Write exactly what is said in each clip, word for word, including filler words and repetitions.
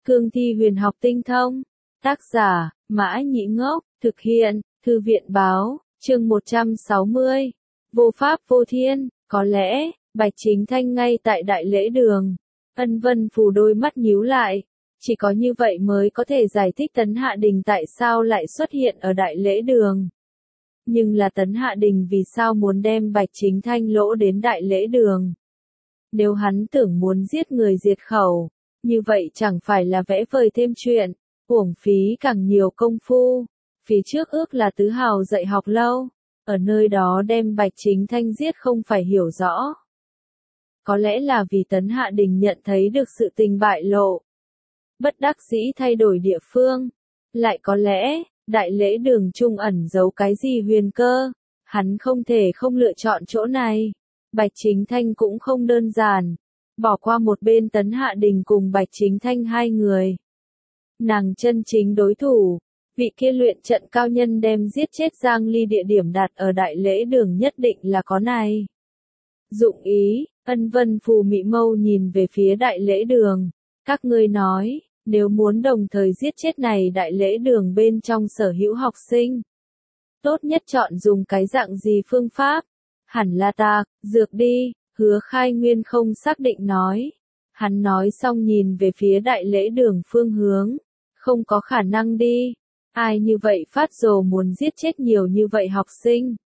Cương thi huyền học tinh thông. Tác giả, Mã Nhĩ Ngốc, thực hiện, Thư viện báo, chương một trăm sáu mươi. Vô pháp vô thiên, có lẽ, Bạch Chính Thanh ngay tại đại lễ đường. Ân Vân Phù đôi mắt nhíu lại. Chỉ có như vậy mới có thể giải thích Tấn Hạ Đình tại sao lại xuất hiện ở đại lễ đường. Nhưng là Tấn Hạ Đình vì sao muốn đem Bạch Chính Thanh lỗ đến đại lễ đường? Nếu hắn tưởng muốn giết người diệt khẩu, như vậy chẳng phải là vẽ vời thêm chuyện, uổng phí càng nhiều công phu. Phía trước ước là Tứ Hào dạy học lâu, ở nơi đó đem Bạch Chính Thanh giết không phải hiểu rõ. Có lẽ là vì Tấn Hạ Đình nhận thấy được sự tình bại lộ, bất đắc dĩ thay đổi địa phương. Lại có lẽ, đại lễ đường trung ẩn giấu cái gì huyền cơ, hắn không thể không lựa chọn chỗ này. Bạch Chính Thanh cũng không đơn giản, bỏ qua một bên Tấn Hạ Đình cùng Bạch Chính Thanh hai người. Nàng chân chính đối thủ, vị kia luyện trận cao nhân đem giết chết Giang Ly địa điểm đặt ở đại lễ đường nhất định là có này. Dụng ý, Ân Vân Phù mị mâu nhìn về phía đại lễ đường. Các ngươi nói, nếu muốn đồng thời giết chết này đại lễ đường bên trong sở hữu học sinh, tốt nhất chọn dùng cái dạng gì phương pháp? Hẳn là ta, dược đi, Hứa Khai Nguyên không xác định nói. Hắn nói xong nhìn về phía đại lễ đường phương hướng. Không có khả năng đi. Ai như vậy phát rồ muốn giết chết nhiều như vậy học sinh?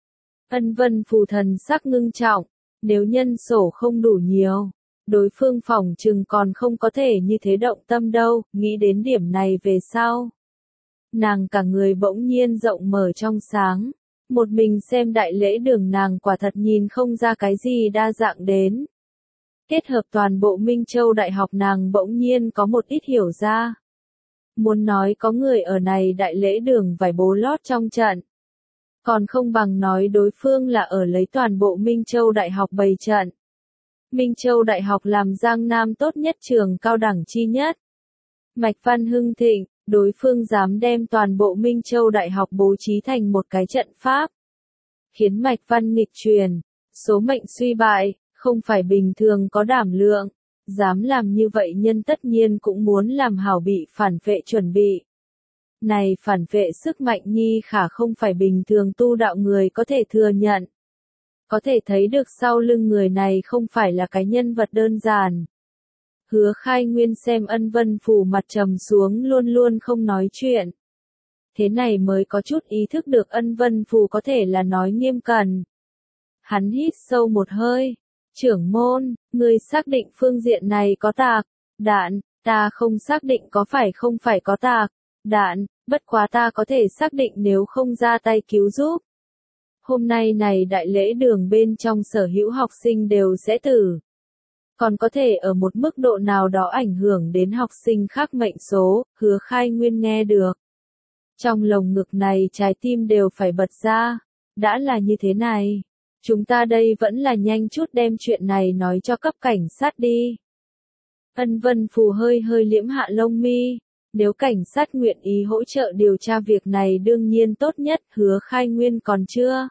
Ân Vân Phù thần sắc ngưng trọng. Nếu nhân sổ không đủ nhiều, đối phương phỏng chừng còn không có thể như thế động tâm đâu. Nghĩ đến điểm này về sau, nàng cả người bỗng nhiên rộng mở trong sáng. Một mình xem đại lễ đường nàng quả thật nhìn không ra cái gì đa dạng đến. Kết hợp toàn bộ Minh Châu Đại học nàng bỗng nhiên có một ít hiểu ra. Muốn nói có người ở này đại lễ đường vải bố lót trong trận, còn không bằng nói đối phương là ở lấy toàn bộ Minh Châu Đại học bày trận. Minh Châu Đại học làm Giang Nam tốt nhất trường cao đẳng chi nhất. Mạch văn hưng thịnh, đối phương dám đem toàn bộ Minh Châu Đại học bố trí thành một cái trận pháp, khiến mạch văn nghịch truyền, số mệnh suy bại, không phải bình thường có đảm lượng. Dám làm như vậy nhân tất nhiên cũng muốn làm hảo bị phản vệ chuẩn bị. Này phản vệ sức mạnh nhi khả không phải bình thường tu đạo người có thể thừa nhận. Có thể thấy được sau lưng người này không phải là cái nhân vật đơn giản. Hứa Khai Nguyên xem Ân Vân Phù mặt trầm xuống luôn luôn không nói chuyện. Thế này mới có chút ý thức được Ân Vân Phù có thể là nói nghiêm cẩn. Hắn hít sâu một hơi. Trưởng môn, ngươi xác định phương diện này có tạc, đạn, ta không xác định có phải không phải có tạc, đạn, bất quá ta có thể xác định nếu không ra tay cứu giúp. Hôm nay này đại lễ đường bên trong sở hữu học sinh đều sẽ tử. Còn có thể ở một mức độ nào đó ảnh hưởng đến học sinh khác mệnh số. Hứa Khai Nguyên nghe được. Trong lồng ngực này trái tim đều phải bật ra. Đã là như thế này, chúng ta đây vẫn là nhanh chút đem chuyện này nói cho cấp cảnh sát đi. Ân Vân Phù hơi hơi liễm hạ lông mi. Nếu cảnh sát nguyện ý hỗ trợ điều tra việc này đương nhiên tốt nhất. Hứa Khai Nguyên còn chưa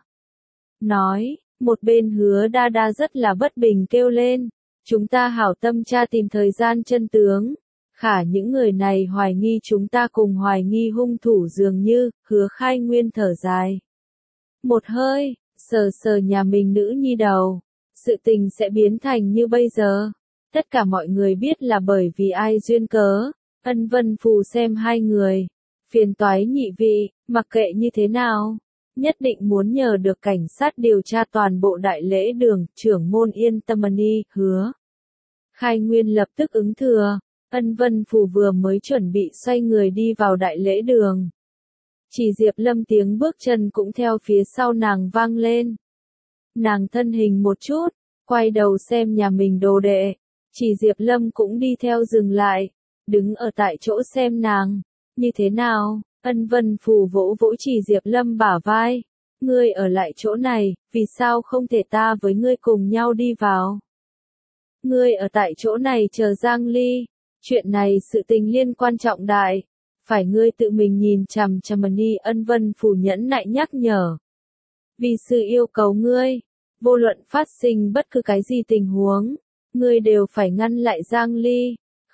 nói, một bên Hứa Đa Đa rất là bất bình kêu lên. Chúng ta hảo tâm tra tìm thời gian chân tướng. Khả những người này hoài nghi chúng ta cùng hoài nghi hung thủ dường như. Hứa Khai Nguyên thở dài một hơi, sờ sờ nhà mình nữ nhi đầu. Sự tình sẽ biến thành như bây giờ. Tất cả mọi người biết là bởi vì ai duyên cớ. Ân Vân Phù xem hai người. Phiền toái nhị vị, mặc kệ như thế nào. Nhất định muốn nhờ được cảnh sát điều tra toàn bộ đại lễ đường. Trưởng môn yên tâm đi. Hứa Khai Nguyên lập tức ứng thừa. Ân Vân Phù vừa mới chuẩn bị xoay người đi vào đại lễ đường. Chỉ Diệp Lâm tiếng bước chân cũng theo phía sau nàng vang lên. Nàng thân hình một chút, quay đầu xem nhà mình đồ đệ. Chỉ Diệp Lâm cũng đi theo dừng lại, đứng ở tại chỗ xem nàng. Như thế nào? Ân Vân Phù vỗ vỗ Chỉ Diệp Lâm bả vai. Ngươi ở lại chỗ này, vì sao không thể ta với ngươi cùng nhau đi vào? Ngươi ở tại chỗ này chờ Giang Ly. Chuyện này sự tình liên quan trọng đại. Phải ngươi tự mình nhìn chằm chằm đi. Ân Vân Phù nhẫn nại nhắc nhở. Vì sự yêu cầu ngươi, vô luận phát sinh bất cứ cái gì tình huống, ngươi đều phải ngăn lại Giang Ly.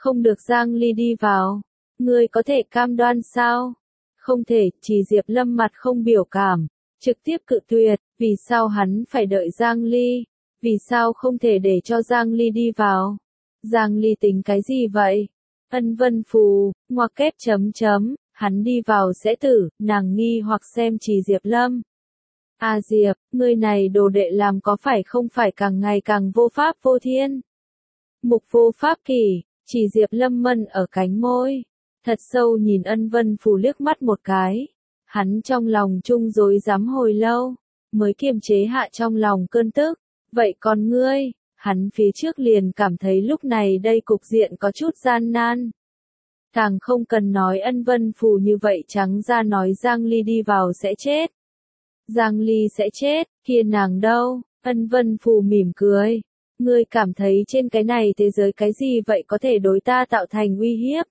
không được Giang Ly đi vào. Ngươi có thể cam đoan sao? Không thể, Chỉ Diệp Lâm mặt không biểu cảm, trực tiếp cự tuyệt, vì sao hắn phải đợi Giang Ly? Vì sao không thể để cho Giang Ly đi vào? Giang Ly tính cái gì vậy? Ân Vân Phù, ngoặc kép chấm chấm, hắn đi vào sẽ tử, nàng nghi hoặc xem Chỉ Diệp Lâm. A Diệp, ngươi này đồ đệ làm có phải không phải càng ngày càng vô pháp vô thiên? Mục vô pháp kỷ, Chỉ Diệp Lâm mân ở cánh môi, thật sâu nhìn Ân Vân Phù liếc mắt một cái. Hắn trong lòng chung rối rắm hồi lâu, mới kiềm chế hạ trong lòng cơn tức. Vậy còn ngươi? Hắn phía trước liền cảm thấy lúc này đây cục diện có chút gian nan. Càng không cần nói Ân Vân Phù như vậy trắng ra nói Giang Ly đi vào sẽ chết. Giang Ly sẽ chết, kia nàng đâu? Ân Vân Phù mỉm cười. Ngươi cảm thấy trên cái này thế giới cái gì vậy có thể đối ta tạo thành uy hiếp?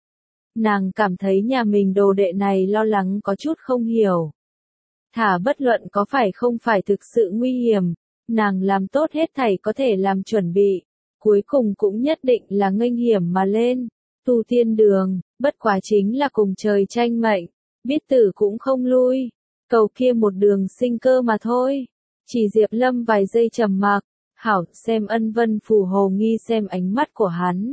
Nàng cảm thấy nhà mình đồ đệ này lo lắng có chút không hiểu. Thả bất luận có phải không phải thực sự nguy hiểm, nàng làm tốt hết thảy có thể làm chuẩn bị, cuối cùng cũng nhất định là nghênh hiểm mà lên. Tu tiên đường, bất quá chính là cùng trời tranh mệnh, biết tử cũng không lui, cầu kia một đường sinh cơ mà thôi. Chỉ Diệp Lâm vài giây trầm mặc, hảo xem Ân Vân Phù hồ nghi xem ánh mắt của hắn.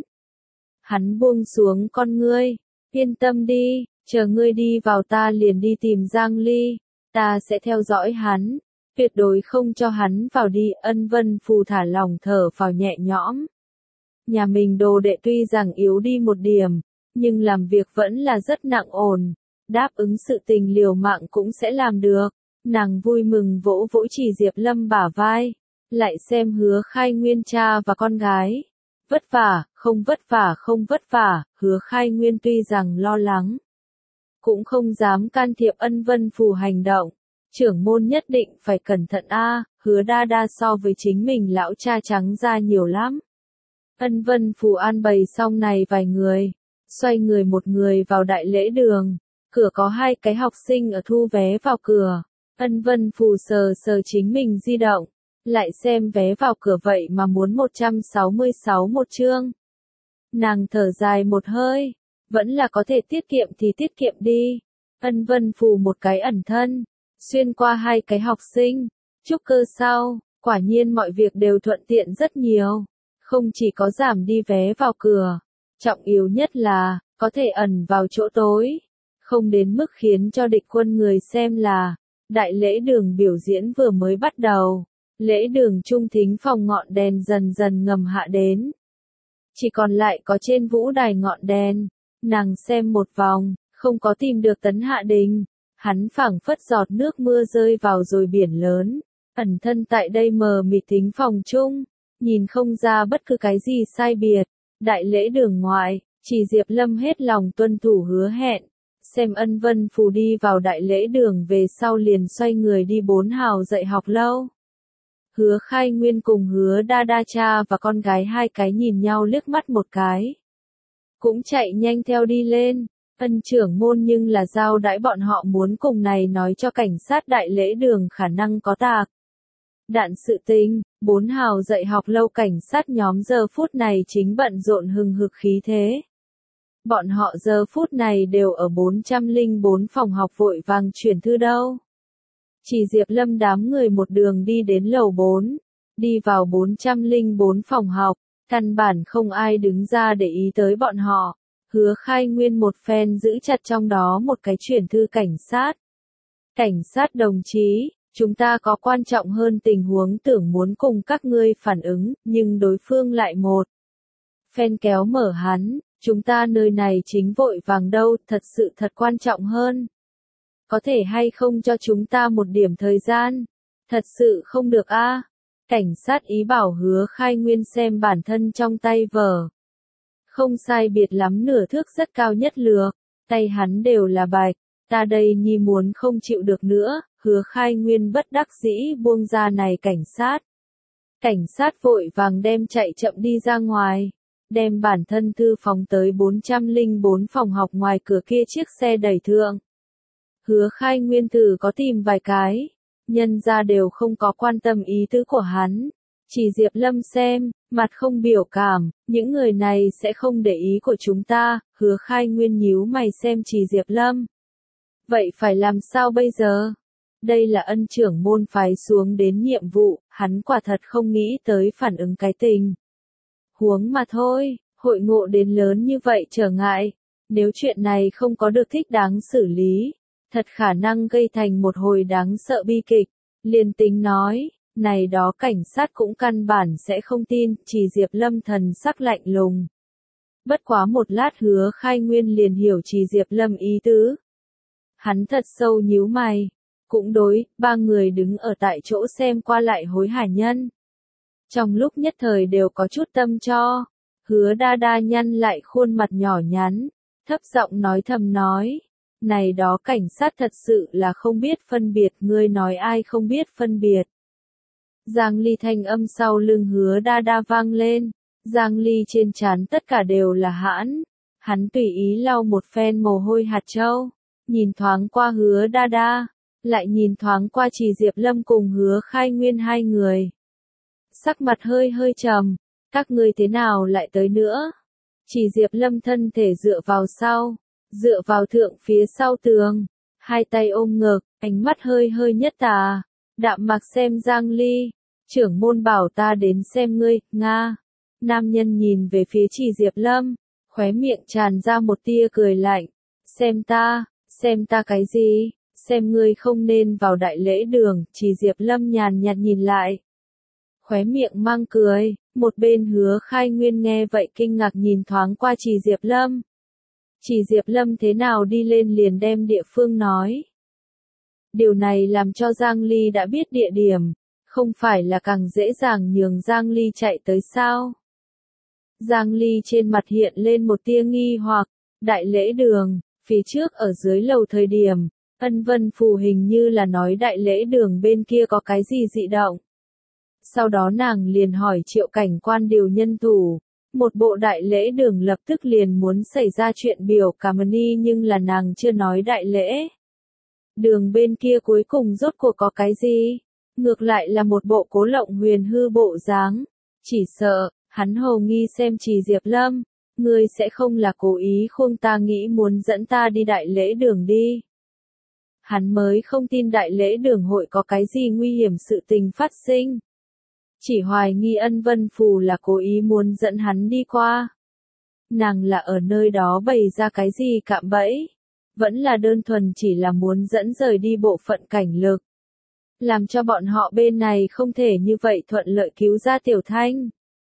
Hắn buông xuống con ngươi, yên tâm đi, chờ ngươi đi vào ta liền đi tìm Giang Ly, ta sẽ theo dõi hắn, tuyệt đối không cho hắn vào đi. Ân Vân Phù thả lòng thở phào nhẹ nhõm. Nhà mình đồ đệ tuy rằng yếu đi một điểm, nhưng làm việc vẫn là rất nặng ổn, đáp ứng sự tình liều mạng cũng sẽ làm được. Nàng vui mừng vỗ vỗ Chỉ Diệp Lâm bả vai, lại xem Hứa Khai Nguyên cha và con gái. Vất vả, không vất vả không vất vả, Hứa Khai Nguyên tuy rằng lo lắng, cũng không dám can thiệp Ân Vân Phù hành động. Trưởng môn nhất định phải cẩn thận a, Hứa đa đa so với chính mình lão cha trắng ra nhiều lắm. Ân Vân Phù an bày xong này vài người, xoay người một người vào đại lễ đường, cửa có hai cái học sinh ở thu vé vào cửa. Ân Vân Phù sờ sờ chính mình di động, lại xem vé vào cửa vậy mà muốn một trăm sáu mươi sáu một chương. Nàng thở dài một hơi, vẫn là có thể tiết kiệm thì tiết kiệm đi. Ân Vân Phù một cái ẩn thân, xuyên qua hai cái học sinh, trúc cơ sau, quả nhiên mọi việc đều thuận tiện rất nhiều. Không chỉ có giảm đi vé vào cửa, trọng yếu nhất là, có thể ẩn vào chỗ tối, không đến mức khiến cho địch quân người xem là, đại lễ đường biểu diễn vừa mới bắt đầu, lễ đường trung thính phòng ngọn đèn dần dần ngầm hạ đến. Chỉ còn lại có trên vũ đài ngọn đèn, nàng xem một vòng, không có tìm được Tấn Hạ Đình, hắn phảng phất giọt nước mưa rơi vào rồi biển lớn, ẩn thân tại đây mờ mịt thính phòng chung. Nhìn không ra bất cứ cái gì sai biệt. Đại lễ đường ngoại, Chỉ Diệp Lâm hết lòng tuân thủ hứa hẹn. Xem Ân Vân Phù đi vào đại lễ đường về sau liền xoay người đi bốn hào dạy học lâu. Hứa Khai Nguyên cùng Hứa đa đa cha và con gái hai cái nhìn nhau liếc mắt một cái. Cũng chạy nhanh theo đi lên. Ân trưởng môn nhưng là giao đãi bọn họ muốn cùng này nói cho cảnh sát đại lễ đường khả năng có tạc đạn sự tình. Bốn hào dạy học lâu cảnh sát nhóm giờ phút này chính bận rộn hừng hực khí thế. Bọn họ giờ phút này đều ở bốn trăm lẻ bốn phòng học vội vàng chuyển thư đâu. Chỉ Diệp Lâm đám người một đường đi đến lầu bốn, đi vào bốn trăm lẻ bốn phòng học, căn bản không ai đứng ra để ý tới bọn họ. Hứa Khai Nguyên một phen giữ chặt trong đó một cái chuyển thư cảnh sát. Cảnh sát đồng chí, chúng ta có quan trọng hơn tình huống tưởng muốn cùng các ngươi phản ứng, nhưng đối phương lại một phen kéo mở hắn, chúng ta nơi này chính vội vàng đâu, thật sự thật quan trọng hơn. Có thể hay không cho chúng ta một điểm thời gian? Thật sự không được a. À? Cảnh sát ý bảo Hứa Khai Nguyên xem bản thân trong tay vở. Không sai biệt lắm nửa thước rất cao nhất lược, tay hắn đều là bạch, ta đây nhi muốn không chịu được nữa. Hứa Khai Nguyên bất đắc dĩ buông ra này cảnh sát. Cảnh sát vội vàng đem chạy chậm đi ra ngoài, đem bản thân thư phóng tới bốn trăm lẻ bốn phòng học ngoài cửa kia chiếc xe đẩy thượng. Hứa Khai Nguyên thử có tìm vài cái, nhân ra đều không có quan tâm ý tứ của hắn, Chỉ Diệp Lâm xem, mặt không biểu cảm, những người này sẽ không để ý của chúng ta, Hứa Khai Nguyên nhíu mày xem Chỉ Diệp Lâm. Vậy phải làm sao bây giờ? Đây là ân trưởng môn phái xuống đến nhiệm vụ, hắn quả thật không nghĩ tới phản ứng cái tình huống mà thôi, hội ngộ đến lớn như vậy trở ngại. Nếu chuyện này không có được thích đáng xử lý, thật khả năng gây thành một hồi đáng sợ bi kịch. Liên Tính nói, này đó cảnh sát cũng căn bản sẽ không tin, Chỉ Diệp Lâm thần sắc lạnh lùng. Bất quá một lát Hứa Khai Nguyên liền hiểu Chỉ Diệp Lâm ý tứ. Hắn thật sâu nhíu mày. Cũng đối, ba người đứng ở tại chỗ xem qua lại hối hả nhân. Trong lúc nhất thời đều có chút tâm cho, Hứa Đa Đa nhăn lại khuôn mặt nhỏ nhắn, thấp giọng nói thầm nói, này đó cảnh sát thật sự là không biết phân biệt, ngươi nói ai không biết phân biệt. Giang Ly thanh âm sau lưng Hứa Đa Đa vang lên, Giang Ly trên trán tất cả đều là hãn, hắn tùy ý lau một phen mồ hôi hạt châu, nhìn thoáng qua Hứa Đa Đa, lại nhìn thoáng qua Chỉ Diệp Lâm cùng Hứa Khai Nguyên hai người. Sắc mặt hơi hơi trầm, các ngươi thế nào lại tới nữa? Chỉ Diệp Lâm thân thể dựa vào sau, dựa vào thượng phía sau tường, hai tay ôm ngực, ánh mắt hơi hơi nhất tà, đạm mạc xem Giang Ly, trưởng môn bảo ta đến xem ngươi, Nga. Nam nhân nhìn về phía Chỉ Diệp Lâm, khóe miệng tràn ra một tia cười lạnh, xem ta, xem ta cái gì? Xem ngươi không nên vào đại lễ đường, Chỉ Diệp Lâm nhàn nhạt nhìn lại. Khóe miệng mang cười, một bên Hứa Khai Nguyên nghe vậy kinh ngạc nhìn thoáng qua Chỉ Diệp Lâm. Chỉ Diệp Lâm thế nào đi lên liền đem địa phương nói. Điều này làm cho Giang Ly đã biết địa điểm, không phải là càng dễ dàng nhường Giang Ly chạy tới sao. Giang Ly trên mặt hiện lên một tia nghi hoặc, đại lễ đường, phía trước ở dưới lầu thời điểm. Ân Vân Phù hình như là nói đại lễ đường bên kia có cái gì dị động. Sau đó nàng liền hỏi Triệu cảnh quan điều nhân thủ, một bộ đại lễ đường lập tức liền muốn xảy ra chuyện biểu cảm ni nhưng là nàng chưa nói đại lễ. Đường bên kia cuối cùng rốt cuộc có cái gì? Ngược lại là một bộ Cố Lộng Huyền hư bộ dáng, chỉ sợ, hắn hồ nghi xem Chỉ Diệp Lâm, ngươi sẽ không là cố ý khung ta nghĩ muốn dẫn ta đi đại lễ đường đi. Hắn mới không tin đại lễ đường hội có cái gì nguy hiểm sự tình phát sinh. Chỉ hoài nghi Ân Vân Phù là cố ý muốn dẫn hắn đi qua. Nàng là ở nơi đó bày ra cái gì cạm bẫy. Vẫn là đơn thuần chỉ là muốn dẫn rời đi bộ phận cảnh lực. Làm cho bọn họ bên này không thể như vậy thuận lợi cứu ra Tiểu Thanh.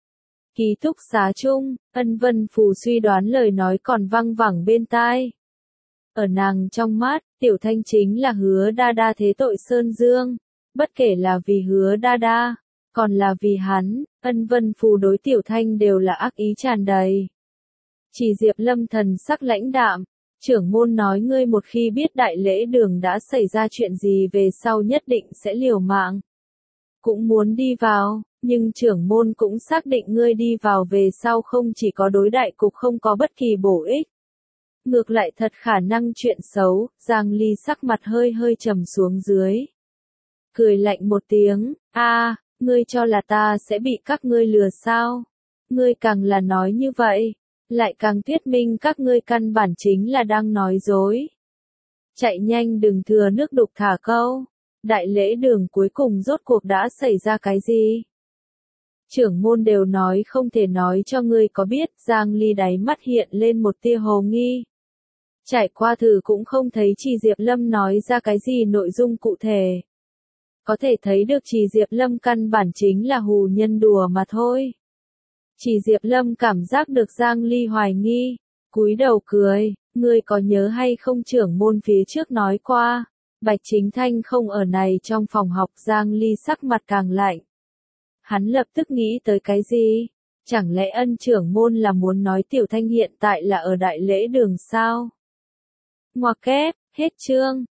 Ký túc xá chung, Ân Vân Phù suy đoán lời nói còn văng vẳng bên tai. Ở nàng trong mắt, Tiểu Thanh chính là Hứa Đa Đa thế tội Sơn Dương, bất kể là vì Hứa Đa Đa, còn là vì hắn, Ân Vân Phù đối Tiểu Thanh đều là ác ý tràn đầy. Chỉ Diệp Lâm thần sắc lãnh đạm, trưởng môn nói ngươi một khi biết đại lễ đường đã xảy ra chuyện gì về sau nhất định sẽ liều mạng. Cũng muốn đi vào, nhưng trưởng môn cũng xác định ngươi đi vào về sau không chỉ có đối đại cục không có bất kỳ bổ ích. Ngược lại thật khả năng chuyện xấu, Giang Ly sắc mặt hơi hơi trầm xuống dưới. Cười lạnh một tiếng, a, ngươi cho là ta sẽ bị các ngươi lừa sao? Ngươi càng là nói như vậy, lại càng thuyết minh các ngươi căn bản chính là đang nói dối. Chạy nhanh đừng thừa nước đục thả câu. Đại lễ đường cuối cùng rốt cuộc đã xảy ra cái gì? Trưởng môn đều nói không thể nói cho ngươi có biết, Giang Ly đáy mắt hiện lên một tia hồ nghi. Trải qua thử cũng không thấy Chỉ Diệp Lâm nói ra cái gì nội dung cụ thể. Có thể thấy được Chỉ Diệp Lâm căn bản chính là hù nhân đùa mà thôi. Chỉ Diệp Lâm cảm giác được Giang Ly hoài nghi, cúi đầu cười, ngươi có nhớ hay không trưởng môn phía trước nói qua, Bạch Chính Thanh không ở này trong phòng học. Giang Ly sắc mặt càng lạnh. Hắn lập tức nghĩ tới cái gì? Chẳng lẽ Ân trưởng môn là muốn nói Tiểu Thanh hiện tại là ở đại lễ đường sao? Ngoặc kép, hết chương.